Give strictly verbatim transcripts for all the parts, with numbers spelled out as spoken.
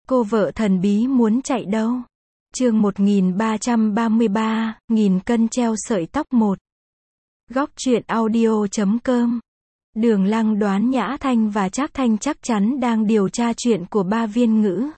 Cô vợ thần bí muốn chạy đâu? Chương một nghìn ba trăm ba mươi ba, nghìn cân treo sợi tóc một. Góc truyện audio chấm com. Đường Lăng đoán Nhã Thanh và Trác Thanh chắc chắn đang điều tra chuyện của ba viên ngữ.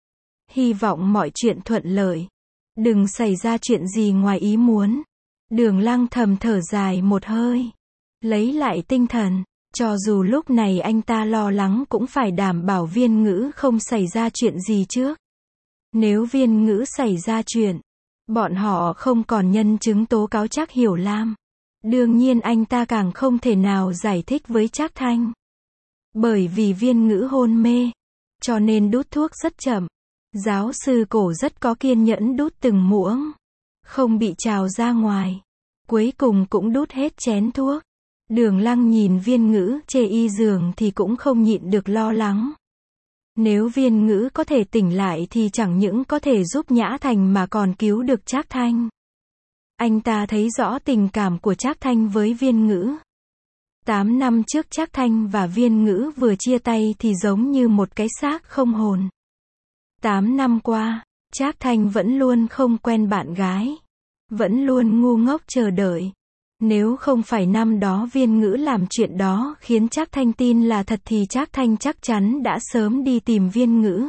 Hy vọng mọi chuyện thuận lợi. Đừng xảy ra chuyện gì ngoài ý muốn. Đường Lăng thầm thở dài một hơi. Lấy lại tinh thần. Cho dù lúc này anh ta lo lắng cũng phải đảm bảo viên ngữ không xảy ra chuyện gì trước. Nếu viên ngữ xảy ra chuyện, bọn họ không còn nhân chứng tố cáo Trác Hiểu Lam. Đương nhiên anh ta càng không thể nào giải thích với Trác Thanh. Bởi vì viên ngữ hôn mê, cho nên đút thuốc rất chậm. Giáo sư Cổ rất có kiên nhẫn đút từng muỗng, không bị trào ra ngoài. Cuối cùng cũng đút hết chén thuốc. Đường Lăng nhìn viên ngữ chê y giường thì cũng không nhịn được lo lắng. Nếu viên ngữ có thể tỉnh lại thì chẳng những có thể giúp Nhã Thành mà còn cứu được Trác Thanh. Anh ta thấy rõ tình cảm của Trác Thanh với viên ngữ. Tám năm trước Trác Thanh và viên ngữ vừa chia tay thì giống như một cái xác không hồn. Tám năm qua, Trác Thanh vẫn luôn không quen bạn gái. Vẫn luôn ngu ngốc chờ đợi. Nếu không phải năm đó viên ngữ làm chuyện đó khiến Trác Thanh tin là thật thì Trác Thanh chắc chắn đã sớm đi tìm viên ngữ.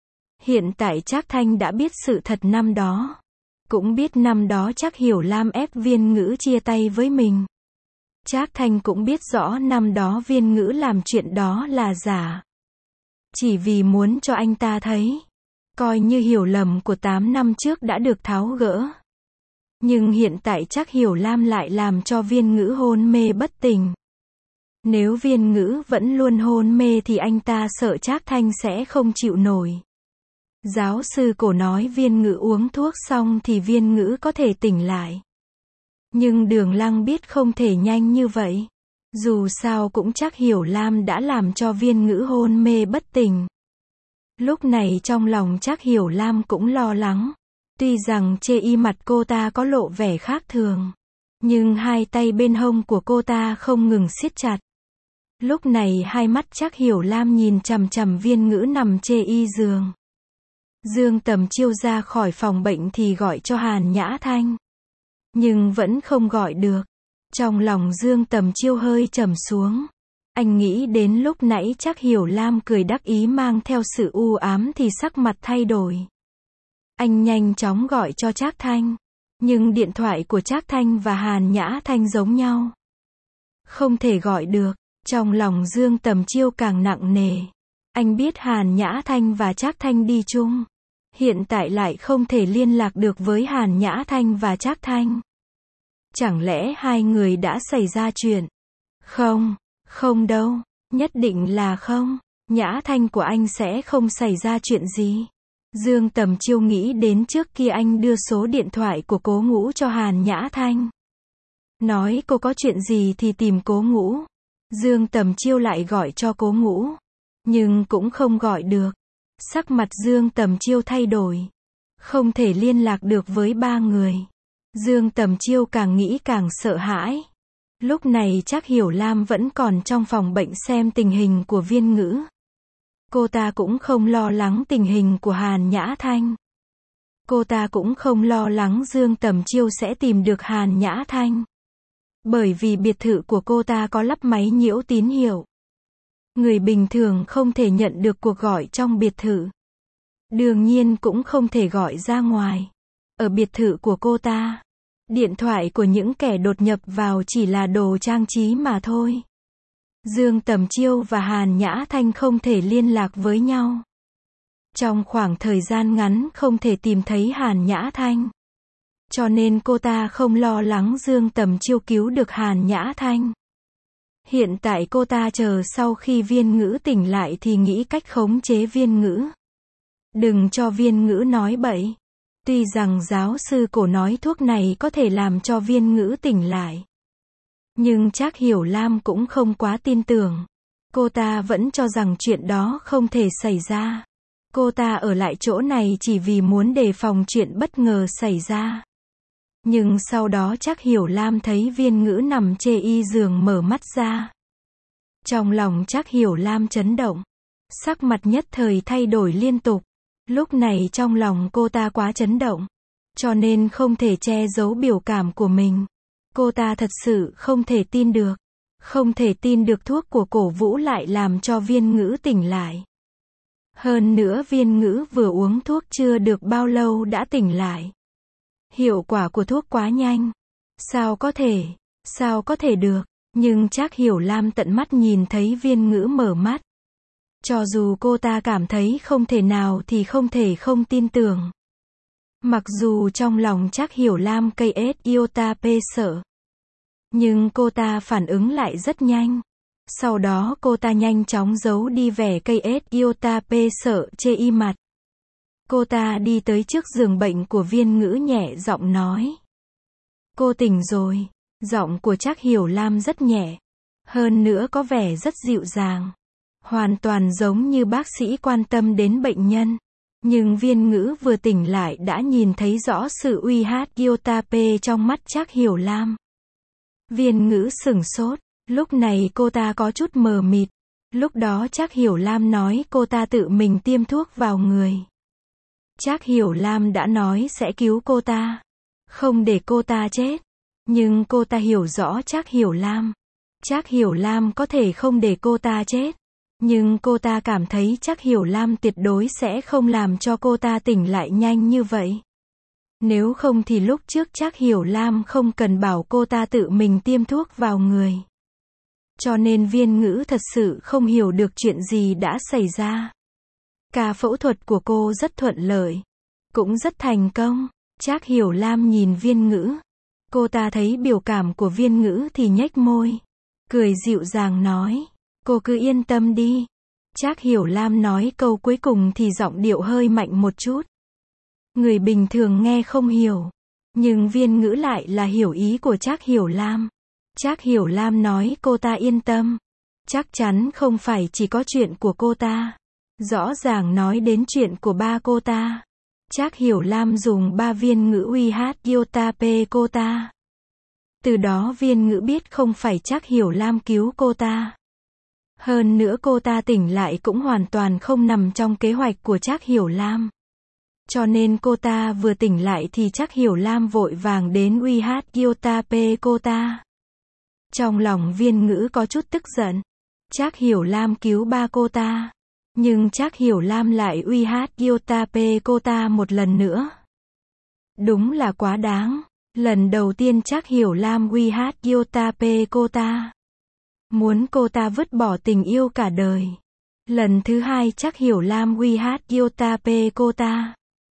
Hiện tại Trác Thanh đã biết sự thật năm đó. Cũng biết năm đó Trác Hiểu Lam ép viên ngữ chia tay với mình. Trác Thanh cũng biết rõ năm đó viên ngữ làm chuyện đó là giả. Chỉ vì muốn cho anh ta thấy. Coi như hiểu lầm của tám năm trước đã được tháo gỡ. Nhưng hiện tại Trác Hiểu Lam lại làm cho viên ngữ hôn mê bất tỉnh. Nếu viên ngữ vẫn luôn hôn mê thì anh ta sợ Trác Thanh sẽ không chịu nổi. Giáo sư Cổ nói viên ngữ uống thuốc xong thì viên ngữ có thể tỉnh lại. Nhưng Đường Lăng biết không thể nhanh như vậy. Dù sao cũng Trác Hiểu Lam đã làm cho viên ngữ hôn mê bất tỉnh. Lúc này trong lòng Trác Hiểu Lam cũng lo lắng. Tuy rằng chê y mặt cô ta có lộ vẻ khác thường, nhưng hai tay bên hông của cô ta không ngừng siết chặt. Lúc này hai mắt Trác Hiểu Lam nhìn chằm chằm viên ngữ nằm chê y giường. Dương Tầm Chiêu ra khỏi phòng bệnh thì gọi cho Hàn Nhã Thanh. Nhưng vẫn không gọi được. Trong lòng Dương Tầm Chiêu hơi trầm xuống. Anh nghĩ đến lúc nãy Trác Hiểu Lam cười đắc ý mang theo sự u ám thì sắc mặt thay đổi. Anh nhanh chóng gọi cho Trác Thanh. Nhưng điện thoại của Trác Thanh và Hàn Nhã Thanh giống nhau. Không thể gọi được. Trong lòng Dương Tầm Chiêu càng nặng nề. Anh biết Hàn Nhã Thanh và Trác Thanh đi chung. Hiện tại lại không thể liên lạc được với Hàn Nhã Thanh và Trác Thanh. Chẳng lẽ hai người đã xảy ra chuyện? Không, không đâu. Nhất định là không. Nhã Thanh của anh sẽ không xảy ra chuyện gì. Dương Tầm Chiêu nghĩ đến trước kia anh đưa số điện thoại của Cố Ngũ cho Hàn Nhã Thanh. Nói cô có chuyện gì thì tìm Cố Ngũ. Dương Tầm Chiêu lại gọi cho Cố Ngũ. Nhưng cũng không gọi được. Sắc mặt Dương Tầm Chiêu thay đổi. Không thể liên lạc được với ba người. Dương Tầm Chiêu càng nghĩ càng sợ hãi. Lúc này Trác Hiểu Lam vẫn còn trong phòng bệnh xem tình hình của viên ngữ. Cô ta cũng không lo lắng tình hình của Hàn Nhã Thanh. Cô ta cũng không lo lắng Dương Tầm Chiêu sẽ tìm được Hàn Nhã Thanh. Bởi vì biệt thự của cô ta có lắp máy nhiễu tín hiệu. Người bình thường không thể nhận được cuộc gọi trong biệt thự. Đương nhiên cũng không thể gọi ra ngoài. Ở biệt thự của cô ta, điện thoại của những kẻ đột nhập vào chỉ là đồ trang trí mà thôi. Dương Tầm Chiêu và Hàn Nhã Thanh không thể liên lạc với nhau. Trong khoảng thời gian ngắn không thể tìm thấy Hàn Nhã Thanh. Cho nên cô ta không lo lắng Dương Tầm Chiêu cứu được Hàn Nhã Thanh. Hiện tại cô ta chờ sau khi viên ngữ tỉnh lại thì nghĩ cách khống chế viên ngữ. Đừng cho viên ngữ nói bậy. Tuy rằng giáo sư Cổ nói thuốc này có thể làm cho viên ngữ tỉnh lại. Nhưng Trác Hiểu Lam cũng không quá tin tưởng. Cô ta vẫn cho rằng chuyện đó không thể xảy ra. Cô ta ở lại chỗ này chỉ vì muốn đề phòng chuyện bất ngờ xảy ra. Nhưng sau đó Trác Hiểu Lam thấy viên ngữ nằm chê y giường mở mắt ra. Trong lòng Trác Hiểu Lam chấn động. Sắc mặt nhất thời thay đổi liên tục. Lúc này trong lòng cô ta quá chấn động. Cho nên không thể che giấu biểu cảm của mình. Cô ta thật sự không thể tin được. Không thể tin được thuốc của Cổ Vũ lại làm cho Viên Ngữ tỉnh lại. Hơn nữa Viên Ngữ vừa uống thuốc chưa được bao lâu đã tỉnh lại. Hiệu quả của thuốc quá nhanh. Sao có thể, sao có thể được, nhưng Trác Hiểu Lam tận mắt nhìn thấy Viên Ngữ mở mắt. Cho dù cô ta cảm thấy không thể nào thì không thể không tin tưởng. Mặc dù trong lòng Trác Hiểu Lam cây ết iota p sợ. Nhưng cô ta phản ứng lại rất nhanh. Sau đó cô ta nhanh chóng giấu đi vẻ cây ết iota p sợ chê y mặt. Cô ta đi tới trước giường bệnh của Viên Ngữ nhẹ giọng nói. Cô tỉnh rồi. Giọng của Trác Hiểu Lam rất nhẹ. Hơn nữa có vẻ rất dịu dàng. Hoàn toàn giống như bác sĩ quan tâm đến bệnh nhân. Nhưng Viên Ngữ vừa tỉnh lại đã nhìn thấy rõ sự uy hát iota p trong mắt Trác Hiểu Lam. Viên Ngữ sửng sốt. Lúc này cô ta có chút mờ mịt. Lúc đó Trác Hiểu Lam nói cô ta tự mình tiêm thuốc vào người. Trác Hiểu Lam đã nói sẽ cứu cô ta. Không để cô ta chết. Nhưng cô ta hiểu rõ Trác Hiểu Lam. Trác Hiểu Lam có thể không để cô ta chết. Nhưng cô ta cảm thấy Trác Hiểu Lam tuyệt đối sẽ không làm cho cô ta tỉnh lại nhanh như vậy. Nếu không thì lúc trước Trác Hiểu Lam không cần bảo cô ta tự mình tiêm thuốc vào người. Cho nên Viên Ngữ thật sự không hiểu được chuyện gì đã xảy ra. Ca phẫu thuật của cô rất thuận lợi. Cũng rất thành công. Trác Hiểu Lam nhìn Viên Ngữ. Cô ta thấy biểu cảm của Viên Ngữ thì nhếch môi. Cười dịu dàng nói. Cô cứ yên tâm đi. Trác Hiểu Lam nói câu cuối cùng thì giọng điệu hơi mạnh một chút. Người bình thường nghe không hiểu. Nhưng Viên Ngữ lại là hiểu ý của Trác Hiểu Lam. Trác Hiểu Lam nói cô ta yên tâm. Chắc chắn không phải chỉ có chuyện của cô ta. Rõ ràng nói đến chuyện của ba cô ta. Trác Hiểu Lam dùng ba viên ngữ uy hát iota p cô ta. Từ đó Viên Ngữ biết không phải Trác Hiểu Lam cứu cô ta. Hơn nữa cô ta tỉnh lại cũng hoàn toàn không nằm trong kế hoạch của Trác Hiểu Lam. Cho nên cô ta vừa tỉnh lại thì Trác Hiểu Lam vội vàng đến uy hát iota p cô ta. Trong lòng Viên Ngữ có chút tức giận. Trác Hiểu Lam cứu ba cô ta. Nhưng Trác Hiểu Lam lại uy hát iota p cô ta một lần nữa. Đúng là quá đáng. Lần đầu tiên Trác Hiểu Lam uy hát iota p cô ta. Muốn cô ta vứt bỏ tình yêu cả đời. Lần thứ hai Trác Hiểu Lam uy hát iota p cô ta.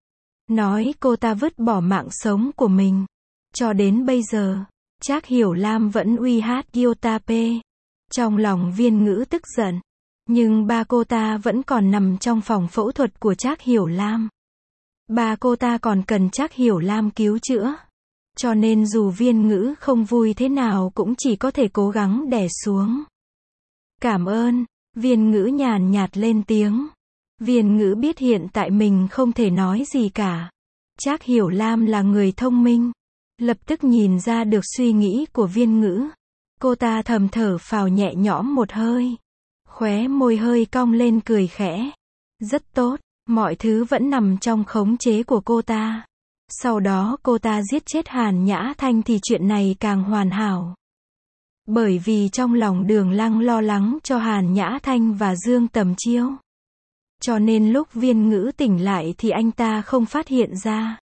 Nói cô ta vứt bỏ mạng sống của mình. Cho đến bây giờ, Trác Hiểu Lam vẫn uy hát iota p. Trong lòng Viên Ngữ tức giận. Nhưng ba cô ta vẫn còn nằm trong phòng phẫu thuật của Trác Hiểu Lam. Ba cô ta còn cần Trác Hiểu Lam cứu chữa. Cho nên dù Viên Ngữ không vui thế nào cũng chỉ có thể cố gắng đè xuống. Cảm ơn. Viên Ngữ nhàn nhạt lên tiếng. Viên Ngữ biết hiện tại mình không thể nói gì cả. Trác Hiểu Lam là người thông minh. Lập tức nhìn ra được suy nghĩ của Viên Ngữ. Cô ta thầm thở phào nhẹ nhõm một hơi. Khóe môi hơi cong lên cười khẽ. Rất tốt, mọi thứ vẫn nằm trong khống chế của cô ta. Sau đó cô ta giết chết Hàn Nhã Thanh thì chuyện này càng hoàn hảo. Bởi vì trong lòng Đường Lăng lo lắng cho Hàn Nhã Thanh và Dương Tầm Chiêu. Cho nên lúc Viên Ngữ tỉnh lại thì anh ta không phát hiện ra.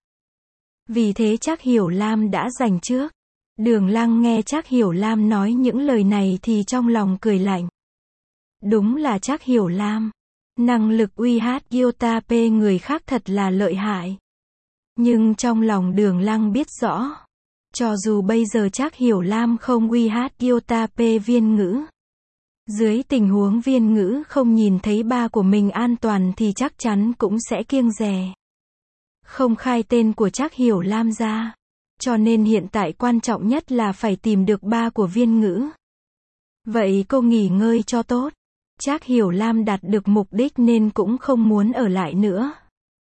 Vì thế Trác Hiểu Lam đã giành trước. Đường Lăng nghe Trác Hiểu Lam nói những lời này thì trong lòng cười lạnh. Đúng là Trác Hiểu Lam. Năng lực uy hát iota p người khác thật là lợi hại. Nhưng trong lòng Đường Lăng biết rõ. Cho dù bây giờ Trác Hiểu Lam không uy hát iota p Viên Ngữ. Dưới tình huống Viên Ngữ không nhìn thấy ba của mình an toàn thì chắc chắn cũng sẽ kiêng dè. Không khai tên của Trác Hiểu Lam ra. Cho nên hiện tại quan trọng nhất là phải tìm được ba của Viên Ngữ. Vậy cô nghỉ ngơi cho tốt. Trác Hiểu Lam đạt được mục đích nên cũng không muốn ở lại nữa.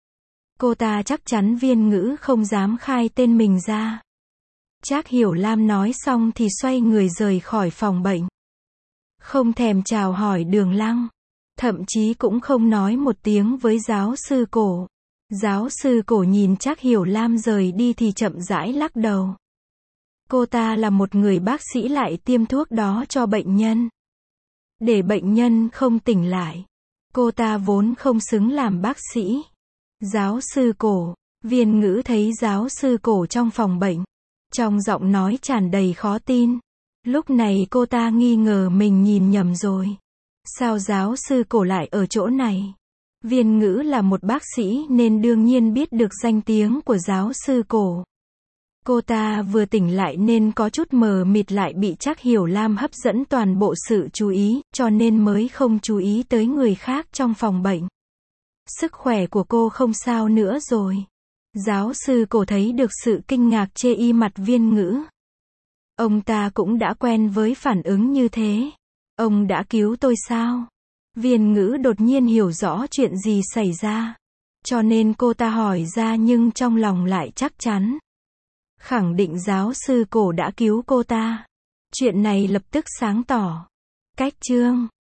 Cô ta chắc chắn Viên Ngữ không dám khai tên mình ra. Trác Hiểu Lam nói xong thì xoay người rời khỏi phòng bệnh. Không thèm chào hỏi Đường Lăng. Thậm chí cũng không nói một tiếng với giáo sư Cổ. Giáo sư cổ nhìn Trác Hiểu Lam rời đi thì chậm rãi lắc đầu. Cô ta là một người bác sĩ lại tiêm thuốc đó cho bệnh nhân. Để bệnh nhân không tỉnh lại. Cô ta vốn không xứng làm bác sĩ. Giáo sư cổ. Viên Ngữ thấy giáo sư cổ trong phòng bệnh. Trong giọng nói tràn đầy khó tin. Lúc này cô ta nghi ngờ mình nhìn nhầm rồi. Sao giáo sư cổ lại ở chỗ này? Viên Ngữ là một bác sĩ nên đương nhiên biết được danh tiếng của giáo sư cổ. Cô ta vừa tỉnh lại nên có chút mờ mịt lại bị Trác Hiểu Lam hấp dẫn toàn bộ sự chú ý, cho nên mới không chú ý tới người khác trong phòng bệnh. Sức khỏe của cô không sao nữa rồi. Giáo sư cổ thấy được sự kinh ngạc chê y mặt Viên Ngữ. Ông ta cũng đã quen với phản ứng như thế. Ông đã cứu tôi sao? Viên Ngữ đột nhiên hiểu rõ chuyện gì xảy ra. Cho nên cô ta hỏi ra nhưng trong lòng lại chắc chắn. Khẳng định giáo sư cổ đã cứu cô ta. Chuyện này lập tức sáng tỏ. Cách chương